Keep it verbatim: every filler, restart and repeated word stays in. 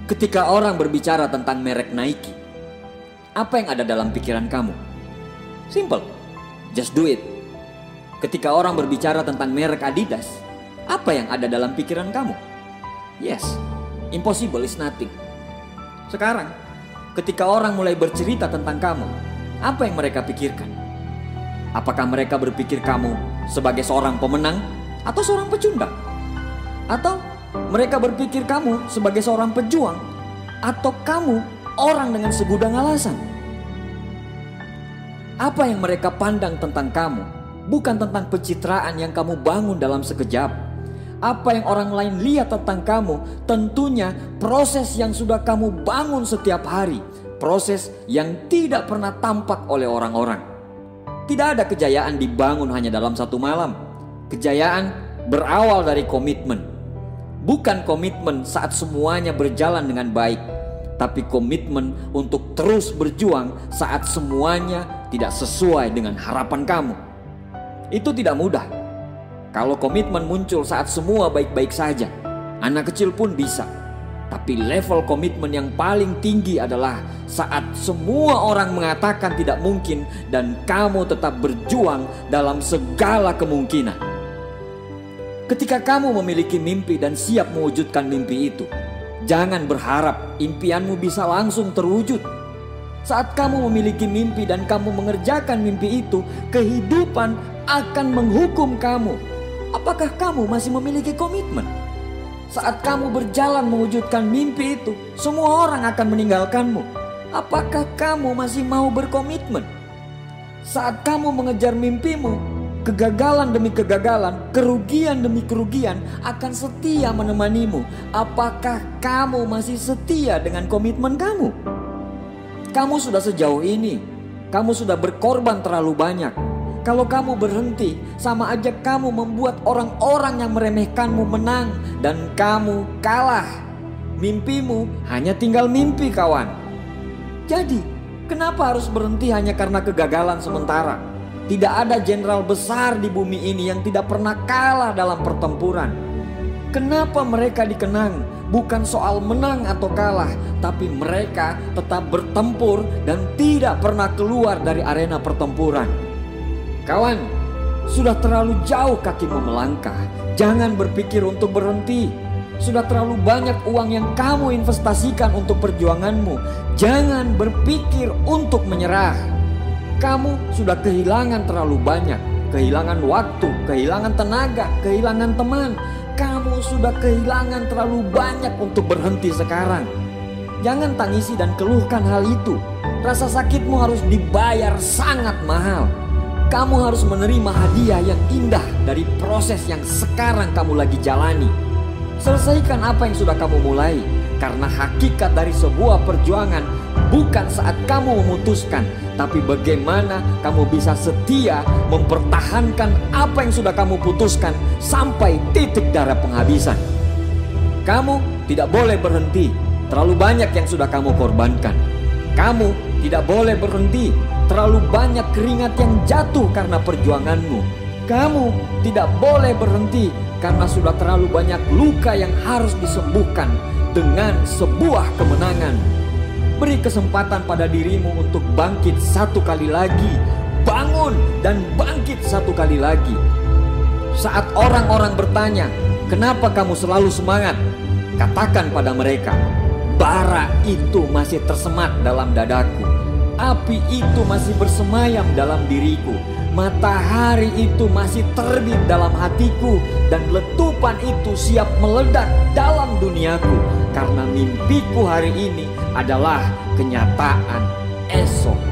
Ketika orang berbicara tentang merek Nike, apa yang ada dalam pikiran kamu? Simple, just do it. Ketika orang berbicara tentang merek Adidas, apa yang ada dalam pikiran kamu? Yes, impossible is nothing. Sekarang, ketika orang mulai bercerita tentang kamu, apa yang mereka pikirkan? Apakah mereka berpikir kamu sebagai seorang pemenang atau seorang pecundang? Atau mereka berpikir kamu sebagai seorang pejuang atau kamu orang dengan segudang alasan? Apa yang mereka pandang tentang kamu bukan tentang pencitraan yang kamu bangun dalam sekejap. Apa yang orang lain lihat tentang kamu tentunya proses yang sudah kamu bangun setiap hari, proses yang tidak pernah tampak oleh orang-orang. Tidak ada kejayaan dibangun hanya dalam satu malam. Kejayaan berawal dari komitmen. Bukan komitmen saat semuanya berjalan dengan baik, tapi komitmen untuk terus berjuang saat semuanya tidak sesuai dengan harapan kamu. Itu tidak mudah. Kalau komitmen muncul saat semua baik-baik saja, anak kecil pun bisa. Tapi level komitmen yang paling tinggi adalah saat semua orang mengatakan tidak mungkin dan kamu tetap berjuang dalam segala kemungkinan. Ketika kamu memiliki mimpi dan siap mewujudkan mimpi itu, jangan berharap impianmu bisa langsung terwujud. Saat kamu memiliki mimpi dan kamu mengerjakan mimpi itu, kehidupan akan menghukum kamu. Apakah kamu masih memiliki komitmen? Saat kamu berjalan mewujudkan mimpi itu, semua orang akan meninggalkanmu. Apakah kamu masih mau berkomitmen? Saat kamu mengejar mimpimu, kegagalan demi kegagalan, kerugian demi kerugian akan setia menemanimu. Apakah kamu masih setia dengan komitmen kamu? Kamu sudah sejauh ini, kamu sudah berkorban terlalu banyak. Kalau kamu berhenti, sama aja kamu membuat orang-orang yang meremehkanmu menang dan kamu kalah. Mimpimu hanya tinggal mimpi, kawan. Jadi, kenapa harus berhenti hanya karena kegagalan sementara? Tidak ada jenderal besar di bumi ini yang tidak pernah kalah dalam pertempuran. Kenapa mereka dikenang? Bukan soal menang atau kalah, tapi mereka tetap bertempur dan tidak pernah keluar dari arena pertempuran. Kawan, sudah terlalu jauh kakimu melangkah. Jangan berpikir untuk berhenti. Sudah terlalu banyak uang yang kamu investasikan untuk perjuanganmu. Jangan berpikir untuk menyerah. Kamu sudah kehilangan terlalu banyak. Kehilangan waktu, kehilangan tenaga, kehilangan teman. Kamu sudah kehilangan terlalu banyak untuk berhenti sekarang. Jangan tangisi dan keluhkan hal itu. Rasa sakitmu harus dibayar sangat mahal. Kamu harus menerima hadiah yang indah dari proses yang sekarang kamu lagi jalani. Selesaikan apa yang sudah kamu mulai. Karena hakikat dari sebuah perjuangan bukan saat kamu memutuskan, tapi bagaimana kamu bisa setia mempertahankan apa yang sudah kamu putuskan sampai titik darah penghabisan. Kamu tidak boleh berhenti. Terlalu banyak yang sudah kamu korbankan. Kamu tidak boleh berhenti. Terlalu banyak keringat yang jatuh karena perjuanganmu. Kamu tidak boleh berhenti karena sudah terlalu banyak luka yang harus disembuhkan dengan sebuah kemenangan. Beri kesempatan pada dirimu untuk bangkit satu kali lagi. Bangun dan bangkit satu kali lagi. Saat orang-orang bertanya, kenapa kamu selalu semangat? Katakan pada mereka, bara itu masih tersemat dalam dadaku. Api itu masih bersemayam dalam diriku. Matahari itu masih terbit dalam hatiku. Dan letupan itu siap meledak dalam duniaku. Karena mimpiku hari ini adalah kenyataan esok.